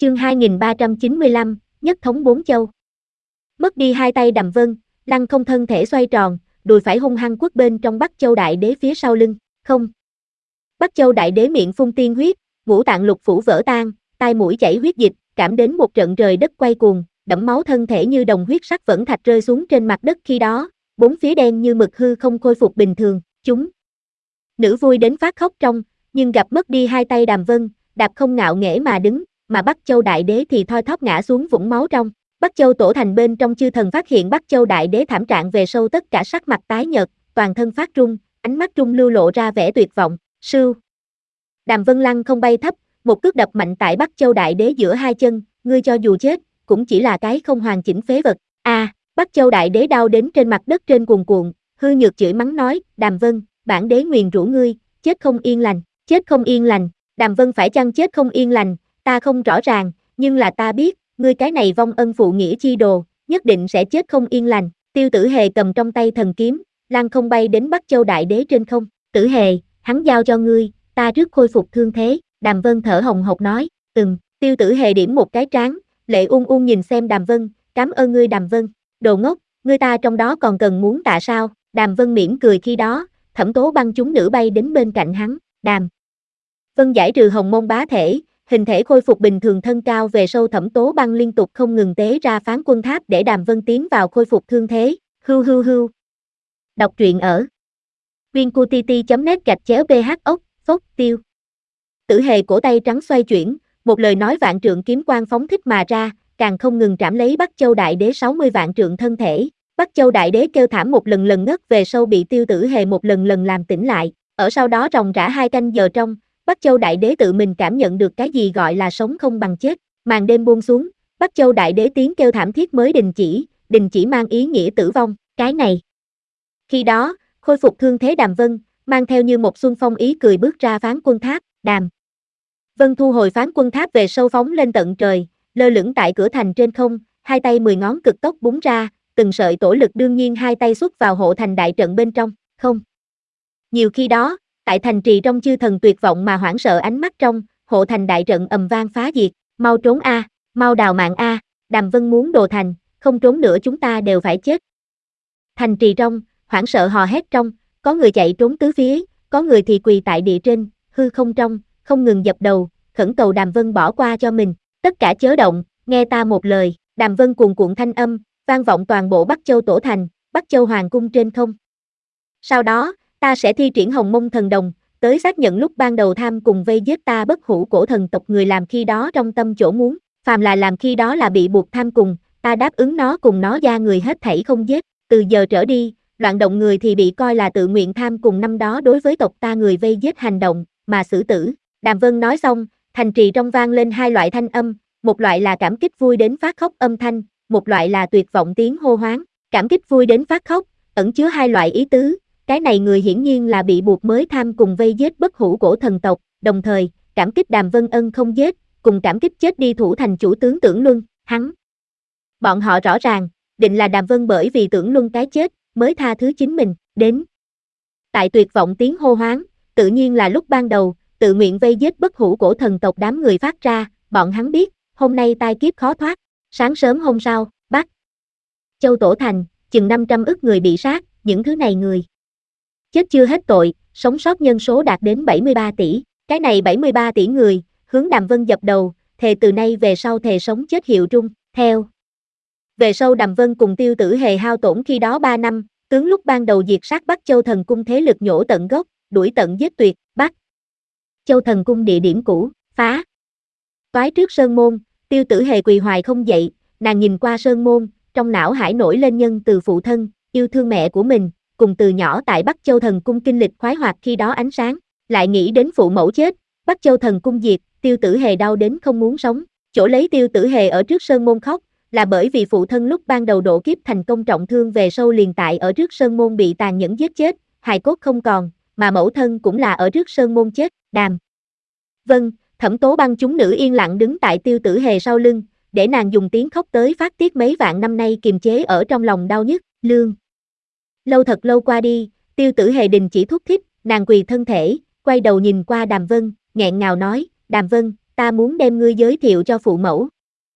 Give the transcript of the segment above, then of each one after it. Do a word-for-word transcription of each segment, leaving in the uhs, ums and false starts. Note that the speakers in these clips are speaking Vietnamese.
Chương hai nghìn ba trăm chín mươi lăm, nhất thống bốn châu. Mất đi hai tay Đàm Vân, Lăng Không thân thể xoay tròn, đùi phải hung hăng quất bên trong Bắc Châu Đại Đế phía sau lưng. Không. Bắc Châu Đại Đế miệng phun tiên huyết, ngũ tạng lục phủ vỡ tan, tai mũi chảy huyết dịch, cảm đến một trận trời đất quay cuồng, đẫm máu thân thể như đồng huyết sắc vẫn thạch rơi xuống trên mặt đất khi đó, bốn phía đen như mực hư không khôi phục bình thường, chúng. Nữ vui đến phát khóc trong, nhưng gặp mất đi hai tay Đàm Vân, đạp không ngạo nghễ mà đứng, mà Bắc Châu Đại Đế thì thoi thóp ngã xuống vũng máu trong. Bắc Châu Tổ Thành bên trong chư thần phát hiện Bắc Châu Đại Đế thảm trạng về sâu, tất cả sắc mặt tái nhợt, toàn thân phát run, ánh mắt trung lưu lộ ra vẻ tuyệt vọng. Sưu. Đàm Vân Lăng không bay thấp, một cước đập mạnh tại Bắc Châu Đại Đế giữa hai chân, ngươi cho dù chết, cũng chỉ là cái không hoàn chỉnh phế vật. A, à, Bắc Châu Đại Đế đau đến trên mặt đất trên cuồn cuộn, hư nhược chửi mắng nói, Đàm Vân, bản đế nguyền rủa ngươi, chết không yên lành, chết không yên lành. Đàm Vân phải chăng chết không yên lành, ta không rõ ràng, nhưng là ta biết, ngươi cái này vong ân phụ nghĩa chi đồ, nhất định sẽ chết không yên lành. Tiêu Tử Hề cầm trong tay thần kiếm, lăng không bay đến Bắc Châu Đại Đế trên không. Tử Hề, hắn giao cho ngươi, ta trước khôi phục thương thế. Đàm Vân thở hồng hộc nói, ừm. Tiêu Tử Hề điểm một cái trán, lệ ung ung nhìn xem Đàm Vân, cảm ơn ngươi Đàm Vân. Đồ ngốc, ngươi ta trong đó còn cần muốn tạ sao? Đàm Vân mỉm cười khi đó, Thẩm Tố Băng chúng nữ bay đến bên cạnh hắn. Đàm Vân giải trừ hồng môn bá thể, hình thể khôi phục bình thường, thân cao về sâu. Thẩm Tố Băng liên tục không ngừng tế ra phán quân tháp để Đàm Vân tiến vào khôi phục thương thế. Hưu hưu hưu. Đọc truyện ở vincutt chấm net gạch chéo ph ốc, phốc, tiêu. Tử Hề cổ tay trắng xoay chuyển, một lời nói vạn trượng kiếm quang phóng thích mà ra, càng không ngừng trảm lấy Bắc Châu Đại Đế sáu mươi vạn trượng thân thể. Bắc Châu Đại Đế kêu thảm một lần lần ngất về sâu, bị Tiêu Tử Hề một lần lần làm tỉnh lại. Ở sau đó ròng rã hai canh giờ trong, Bắc Châu Đại Đế tự mình cảm nhận được cái gì gọi là sống không bằng chết. Màn đêm buông xuống, Bắc Châu Đại Đế tiếng kêu thảm thiết mới đình chỉ, đình chỉ mang ý nghĩa tử vong. Cái này. Khi đó, khôi phục thương thế Đàm Vân, mang theo như một xuân phong ý cười bước ra phán quân tháp. Đàm Vân thu hồi phán quân tháp về sâu, phóng lên tận trời, lơ lửng tại cửa thành trên không, hai tay mười ngón cực tốc búng ra, từng sợi tổ lực đương nhiên hai tay xuất vào hộ thành đại trận bên trong. Không. Nhiều khi đó, tại thành trì trong chư thần tuyệt vọng mà hoảng sợ ánh mắt trong, hộ thành đại trận ầm vang phá diệt. Mau trốn a, mau đào mạng a, Đàm Vân muốn đồ thành, không trốn nữa chúng ta đều phải chết. Thành trì trong, hoảng sợ hò hét trong, có người chạy trốn tứ phía, có người thì quỳ tại địa trên, hư không trong, không ngừng dập đầu, khẩn cầu Đàm Vân bỏ qua cho mình. Tất cả chớ động, nghe ta một lời. Đàm Vân cuồn cuộn thanh âm, vang vọng toàn bộ Bắc Châu Tổ Thành, Bắc Châu Hoàng cung trên không. Sau đó, ta sẽ thi triển hồng mông thần đồng, tới xác nhận lúc ban đầu tham cùng vây giết ta bất hủ cổ thần tộc người làm khi đó trong tâm chỗ muốn, phàm là làm khi đó là bị buộc tham cùng, ta đáp ứng nó cùng nó gia người hết thảy không giết. Từ giờ trở đi, loạn động người thì bị coi là tự nguyện tham cùng năm đó đối với tộc ta người vây giết hành động, mà xử tử. Đàm Vân nói xong, thành trì trong vang lên hai loại thanh âm, một loại là cảm kích vui đến phát khóc âm thanh, một loại là tuyệt vọng tiếng hô hoán. Cảm kích vui đến phát khóc, ẩn chứa hai loại ý tứ, cái này người hiển nhiên là bị buộc mới tham cùng vây giết bất hủ cổ thần tộc, đồng thời, cảm kích Đàm Vân ân không giết, cùng cảm kích chết đi thủ thành chủ tướng Tưởng Luân, hắn. Bọn họ rõ ràng, định là Đàm Vân bởi vì Tưởng Luân cái chết, mới tha thứ chính mình, đến. Tại tuyệt vọng tiếng hô hoán, tự nhiên là lúc ban đầu, tự nguyện vây giết bất hủ cổ thần tộc đám người phát ra, bọn hắn biết, hôm nay tai kiếp khó thoát. Sáng sớm hôm sau, Bắc Châu Tổ Thành, chừng năm trăm ức người bị sát, những thứ này người chết chưa hết tội, sống sót nhân số đạt đến bảy mươi ba tỷ. Cái này bảy mươi ba tỷ người, hướng Đàm Vân dập đầu, thề từ nay về sau thề sống chết hiệu trung. Theo về sau Đàm Vân cùng Tiêu Tử Hề hao tổn khi đó ba năm, tướng lúc ban đầu diệt sát Bắc Châu Thần Cung thế lực nhổ tận gốc, đuổi tận giết tuyệt. Bắc Châu Thần Cung địa điểm cũ, phá toái trước sơn môn. Tiêu Tử Hề quỳ hoài không dậy, nàng nhìn qua sơn môn, trong não hải nổi lên nhân từ phụ thân, yêu thương mẹ của mình, cùng từ nhỏ tại Bắc Châu Thần Cung kinh lịch khoái hoạt khi đó ánh sáng, lại nghĩ đến phụ mẫu chết, Bắc Châu Thần Cung diệt, Tiêu Tử Hề đau đến không muốn sống. Chỗ lấy Tiêu Tử Hề ở trước sơn môn khóc, là bởi vì phụ thân lúc ban đầu độ kiếp thành công trọng thương về sâu liền tại ở trước sơn môn bị tàn nhẫn giết chết, hài cốt không còn, mà mẫu thân cũng là ở trước sơn môn chết. Đàm Vân, Thẩm Tố Băng chúng nữ yên lặng đứng tại Tiêu Tử Hề sau lưng, để nàng dùng tiếng khóc tới phát tiết mấy vạn năm nay kiềm chế ở trong lòng đau nhức. Lương Lâu thật lâu qua đi, Tiêu Tử Hề đình chỉ thúc thích, nàng quỳ thân thể, quay đầu nhìn qua Đàm Vân, nghẹn ngào nói, Đàm Vân, ta muốn đem ngươi giới thiệu cho phụ mẫu.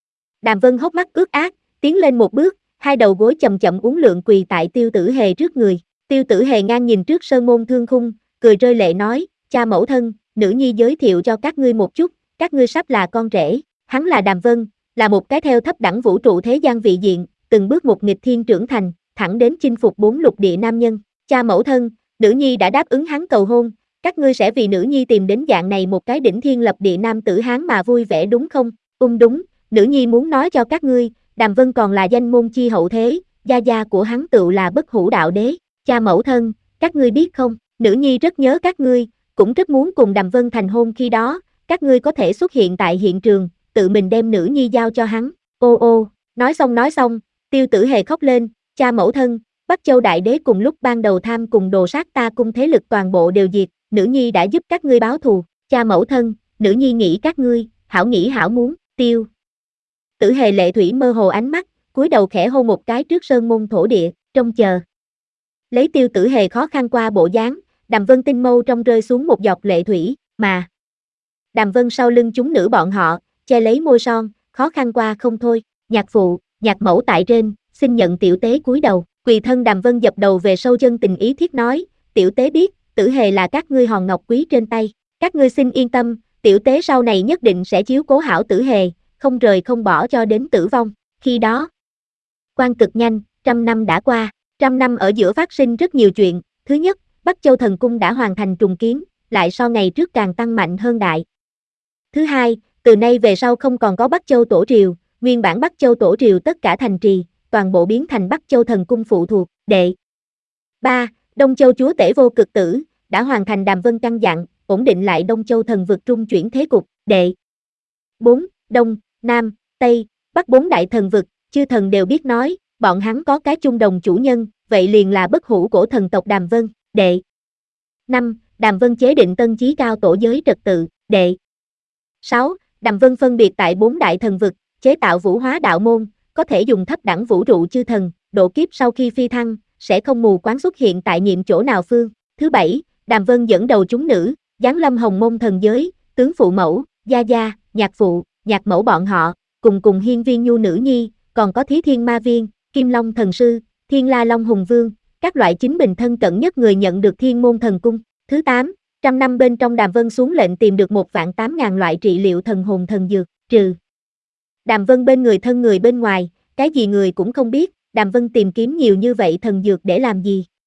Đàm Vân hốc mắt ướt át, tiến lên một bước, hai đầu gối chậm chậm uốn lượn quỳ tại Tiêu Tử Hề trước người. Tiêu Tử Hề ngang nhìn trước sơn môn thương khung, cười rơi lệ nói, cha mẫu thân, nữ nhi giới thiệu cho các ngươi một chút, các ngươi sắp là con rể. Hắn là Đàm Vân, là một cái theo thấp đẳng vũ trụ thế gian vị diện, từng bước một nghịch thiên trưởng thành, thẳng đến chinh phục bốn lục địa nam nhân. Cha mẫu thân, nữ nhi đã đáp ứng hắn cầu hôn, các ngươi sẽ vì nữ nhi tìm đến dạng này một cái đỉnh thiên lập địa nam tử Hán mà vui vẻ đúng không? Ung đúng, nữ nhi muốn nói cho các ngươi, Đàm Vân còn là danh môn chi hậu thế, gia gia của hắn tựu là Bất Hủ Đạo Đế. Cha mẫu thân, các ngươi biết không, nữ nhi rất nhớ các ngươi, cũng rất muốn cùng Đàm Vân thành hôn, khi đó, các ngươi có thể xuất hiện tại hiện trường, tự mình đem nữ nhi giao cho hắn. Ô ô, nói xong nói xong, Tiêu Tử Hề khóc lên, cha mẫu thân, Bắc Châu Đại Đế cùng lúc ban đầu tham cùng đồ sát ta cung thế lực toàn bộ đều diệt, nữ nhi đã giúp các ngươi báo thù, cha mẫu thân, nữ nhi nghĩ các ngươi, hảo nghĩ hảo muốn. Tiêu Tử Hề lệ thủy mơ hồ ánh mắt, cúi đầu khẽ hôn một cái trước sơn môn thổ địa, trông chờ. Lấy Tiêu Tử Hề khó khăn qua bộ dáng, Đàm Vân tinh mâu trong rơi xuống một giọt lệ thủy, mà Đàm Vân sau lưng chúng nữ bọn họ, che lấy môi son, khó khăn qua không thôi. Nhạc phụ, nhạc mẫu tại trên, xin nhận tiểu tế cúi đầu. Quỳ thân Đàm Vân dập đầu về sâu chân tình ý thiết nói, tiểu tế biết, Tử Hề là các ngươi hòn ngọc quý trên tay, các ngươi xin yên tâm, tiểu tế sau này nhất định sẽ chiếu cố hảo Tử Hề, không rời không bỏ cho đến tử vong. Khi đó, quan cực nhanh, trăm năm đã qua, trăm năm ở giữa phát sinh rất nhiều chuyện. Thứ nhất, Bắc Châu Thần Cung đã hoàn thành trùng kiến, lại so ngày trước càng tăng mạnh hơn đại. Thứ hai, từ nay về sau không còn có Bắc Châu Tổ Triều, nguyên bản Bắc Châu Tổ Triều tất cả thành trì, toàn bộ biến thành Bắc Châu Thần Cung phụ thuộc. Đệ ba. Đông Châu Chúa Tể Vô Cực Tử, đã hoàn thành Đàm Vân căn dặn, ổn định lại Đông Châu thần vực trung chuyển thế cục. Đệ bốn. Đông, Nam, Tây, Bắc bốn đại thần vực, chư thần đều biết nói, bọn hắn có cái chung đồng chủ nhân, vậy liền là bất hủ cổ thần tộc Đàm Vân. Đệ năm. Đàm Vân chế định tân chí cao tổ giới trật tự. Đệ sáu. Đàm Vân phân biệt tại bốn đại thần vực, chế tạo vũ hóa đạo môn, có thể dùng thấp đẳng vũ trụ chư thần, độ kiếp sau khi phi thăng, sẽ không mù quáng xuất hiện tại nhiệm chỗ nào phương. Thứ bảy, Đàm Vân dẫn đầu chúng nữ, giáng lâm hồng môn thần giới, tướng phụ mẫu, gia gia, nhạc phụ, nhạc mẫu bọn họ, cùng cùng hiên viên nhu nữ nhi, còn có Thí Thiên Ma Viên, Kim Long Thần Sư, Thiên La Long Hùng Vương, các loại chính bình thân cận nhất người nhận được Thiên Môn Thần Cung. Thứ tám, trăm năm bên trong Đàm Vân xuống lệnh tìm được một vạn tám ngàn loại trị liệu thần hồn thần dược, trừ Đàm Vân bên người thân người bên ngoài, cái gì người cũng không biết, Đàm Vân tìm kiếm nhiều như vậy thần dược để làm gì?